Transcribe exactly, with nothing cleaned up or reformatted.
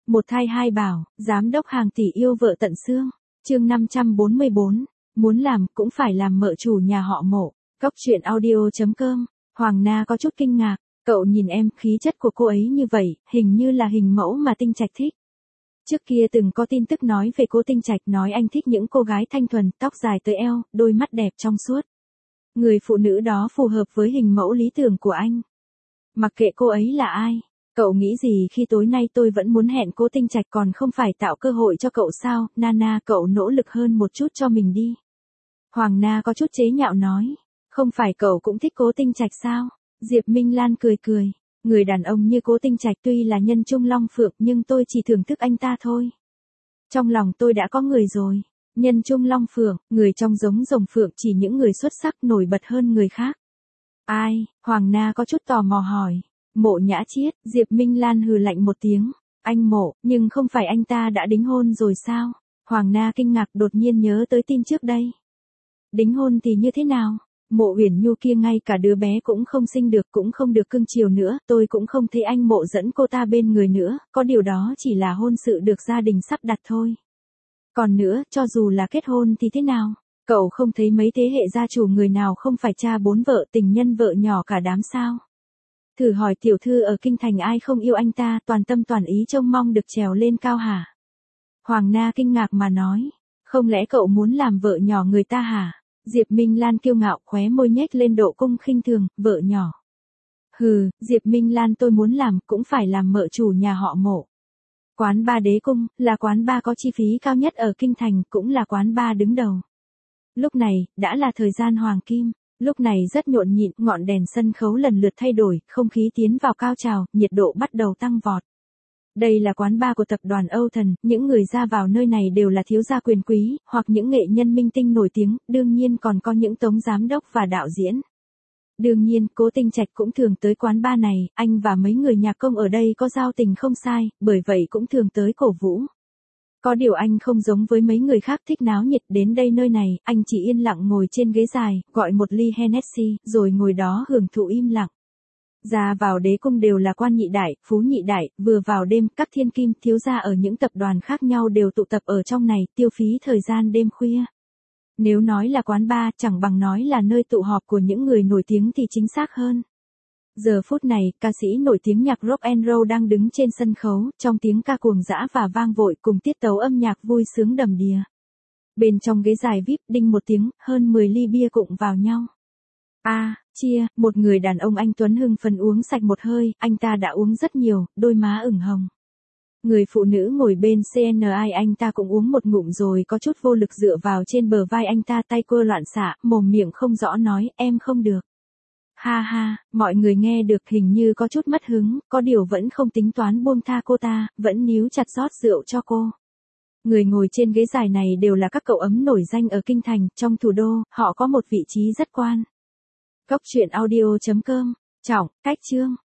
Một thai hai bảo, giám đốc hàng tỷ yêu vợ tận xương. Chương năm trăm bốn mươi bốn, muốn làm cũng phải làm mợ chủ nhà họ Mộ. Cốc truyện audio chấm com. Hoàng Na có chút kinh ngạc, cậu nhìn em, khí chất của cô ấy như vậy, hình như là hình mẫu mà Tinh Trạch thích. Trước kia từng có tin tức nói về Cố Tinh Trạch, nói anh thích những cô gái thanh thuần, tóc dài tới eo, đôi mắt đẹp trong suốt. Người phụ nữ đó phù hợp với hình mẫu lý tưởng của anh. Mặc kệ cô ấy là ai, cậu nghĩ gì khi tối nay tôi vẫn muốn hẹn Cố Tinh Trạch, còn không phải tạo cơ hội cho cậu sao? Nana, cậu nỗ lực hơn một chút cho mình đi. Hoàng Na có chút chế nhạo nói. Không phải cậu cũng thích Cố Tinh Trạch sao? Diệp Minh Lan cười cười. Người đàn ông như Cố Tinh Trạch tuy là nhân trung long phượng, nhưng tôi chỉ thưởng thức anh ta thôi. Trong lòng tôi đã có người rồi. Nhân trung long phượng, người trong giống rồng phượng, chỉ những người xuất sắc nổi bật hơn người khác. Ai? Hoàng Na có chút tò mò hỏi. Mộ Nhã Chiết. Diệp Minh Lan hừ lạnh một tiếng. Anh Mộ, nhưng không phải anh ta đã đính hôn rồi sao? Hoàng Na kinh ngạc, đột nhiên nhớ tới tin trước đây. Đính hôn thì như thế nào? Mộ Uyển Nhu kia ngay cả đứa bé cũng không sinh được, cũng không được cưng chiều nữa, tôi cũng không thấy anh Mộ dẫn cô ta bên người nữa, có điều đó chỉ là hôn sự được gia đình sắp đặt thôi. Còn nữa, cho dù là kết hôn thì thế nào? Cậu không thấy mấy thế hệ gia chủ người nào không phải cha bốn vợ, tình nhân vợ nhỏ cả đám sao? Thử hỏi tiểu thư ở kinh thành ai không yêu anh ta, toàn tâm toàn ý trông mong được trèo lên cao hả? Hoàng Na kinh ngạc mà nói, không lẽ cậu muốn làm vợ nhỏ người ta hả? Diệp Minh Lan kiêu ngạo, khóe môi nhếch lên độ cung khinh thường, vợ nhỏ. Hừ, Diệp Minh Lan, tôi muốn làm cũng phải làm mợ chủ nhà họ Mộ. Quán ba Đế Cung là quán ba có chi phí cao nhất ở kinh thành, cũng là quán ba đứng đầu. Lúc này đã là thời gian hoàng kim, lúc này rất nhộn nhịp, ngọn đèn sân khấu lần lượt thay đổi, không khí tiến vào cao trào, nhiệt độ bắt đầu tăng vọt. Đây là quán bar của tập đoàn Âu Thần, những người ra vào nơi này đều là thiếu gia quyền quý, hoặc những nghệ nhân minh tinh nổi tiếng, đương nhiên còn có những tống giám đốc và đạo diễn. Đương nhiên, Cố Tinh Trạch cũng thường tới quán bar này, anh và mấy người nhạc công ở đây có giao tình không sai, bởi vậy cũng thường tới cổ vũ. Có điều anh không giống với mấy người khác thích náo nhiệt, đến đây nơi này, anh chỉ yên lặng ngồi trên ghế dài, gọi một ly Hennessy, rồi ngồi đó hưởng thụ im lặng. Ra vào Đế Cung đều là quan nhị đại, phú nhị đại, vừa vào đêm, các thiên kim, thiếu gia ở những tập đoàn khác nhau đều tụ tập ở trong này, tiêu phí thời gian đêm khuya. Nếu nói là quán bar, chẳng bằng nói là nơi tụ họp của những người nổi tiếng thì chính xác hơn. Giờ phút này, ca sĩ nổi tiếng nhạc rock and roll đang đứng trên sân khấu, trong tiếng ca cuồng dã và vang vội cùng tiết tấu âm nhạc vui sướng đầm đìa. Bên trong ghế dài vi ai pi, đinh một tiếng, hơn mười ly bia cụng vào nhau. A, à, chia, một người đàn ông anh tuấn hưng phấn uống sạch một hơi, anh ta đã uống rất nhiều, đôi má ửng hồng. Người phụ nữ ngồi bên xê en i, anh ta cũng uống một ngụm rồi có chút vô lực dựa vào trên bờ vai anh ta, tay quơ loạn xạ, mồm miệng không rõ nói, em không được. Ha ha, mọi người nghe được hình như có chút mất hứng, có điều vẫn không tính toán buông tha cô ta, vẫn níu chặt rót rượu cho cô. Người ngồi trên ghế dài này đều là các cậu ấm nổi danh ở kinh thành, trong thủ đô, họ có một vị trí rất quan. Cốc truyện audio chấm com. Trọng, cách chương.